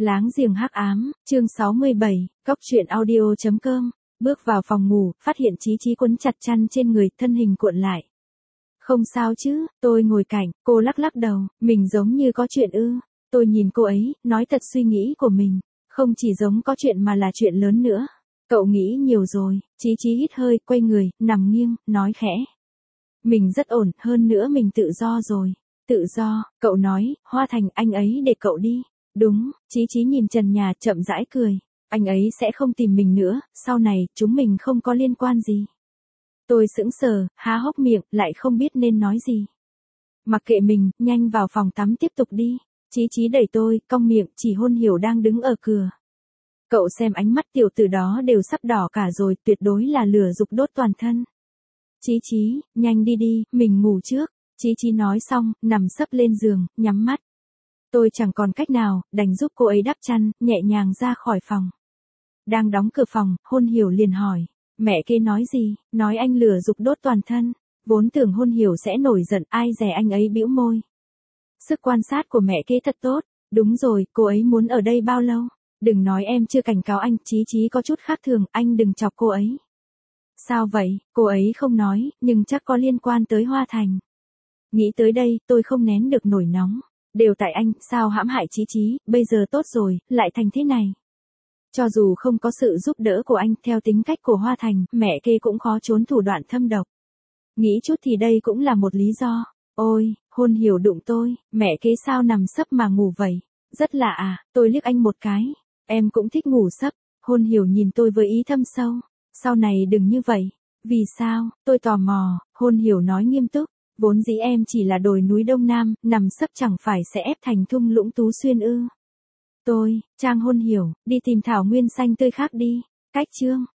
Láng giềng hắc ám, chương 67, cóc truyện audio.com. Bước vào phòng ngủ, phát hiện Chí Chí quấn chặt chăn trên người, thân hình cuộn lại. Không sao chứ, tôi ngồi cạnh, cô lắc lắc đầu, mình giống như có chuyện ư. Tôi nhìn cô ấy, nói thật suy nghĩ của mình, không chỉ giống có chuyện mà là chuyện lớn nữa. Cậu nghĩ nhiều rồi, Chí Chí hít hơi, quay người, nằm nghiêng, nói khẽ. Mình rất ổn, hơn nữa mình tự do rồi. Tự do, cậu nói, Hoa Thành anh ấy để cậu đi. Đúng, Chí Chí nhìn trần nhà chậm rãi cười. Anh ấy sẽ không tìm mình nữa, sau này, chúng mình không có liên quan gì. Tôi sững sờ, há hốc miệng, lại không biết nên nói gì. Mặc kệ mình, nhanh vào phòng tắm tiếp tục đi. Chí Chí đẩy tôi, cong miệng, chỉ Hôn Hiểu đang đứng ở cửa. Cậu xem ánh mắt tiểu tử đó đều sắp đỏ cả rồi, tuyệt đối là lửa dục đốt toàn thân. Chí Chí, nhanh đi đi, mình ngủ trước. Chí Chí nói xong, nằm sấp lên giường, nhắm mắt. Tôi chẳng còn cách nào, đành giúp cô ấy đắp chăn, nhẹ nhàng ra khỏi phòng. Đang đóng cửa phòng, Hôn Hiểu liền hỏi. Mẹ kế nói gì? Nói anh lửa dục đốt toàn thân. Vốn tưởng Hôn Hiểu sẽ nổi giận, ai dè anh ấy bĩu môi. Sức quan sát của mẹ kế thật tốt. Đúng rồi, cô ấy muốn ở đây bao lâu? Đừng nói em chưa cảnh cáo anh, Chí Chí có chút khác thường, anh đừng chọc cô ấy. Sao vậy? Cô ấy không nói, nhưng chắc có liên quan tới Hoa Thành. Nghĩ tới đây, tôi không nén được nổi nóng. Đều tại anh, sao hãm hại Chí Chí, bây giờ tốt rồi, lại thành thế này. Cho dù không có sự giúp đỡ của anh, theo tính cách của Hoa Thành, mẹ kế cũng khó trốn thủ đoạn thâm độc. Nghĩ chút thì đây cũng là một lý do. Ôi, Hôn Hiểu đụng tôi, mẹ kế sao nằm sấp mà ngủ vậy? Rất lạ à, tôi liếc anh một cái. Em cũng thích ngủ sấp. Hôn Hiểu nhìn tôi với ý thâm sâu. Sau này đừng như vậy. Vì sao? Tôi tò mò. Hôn Hiểu nói nghiêm túc. Vốn dĩ em chỉ là đồi núi Đông Nam, nằm sấp chẳng phải sẽ ép thành thung lũng Tú Xuyên ư? Trang Hôn Hiểu, đi tìm thảo nguyên xanh tươi khác đi. Cách chương.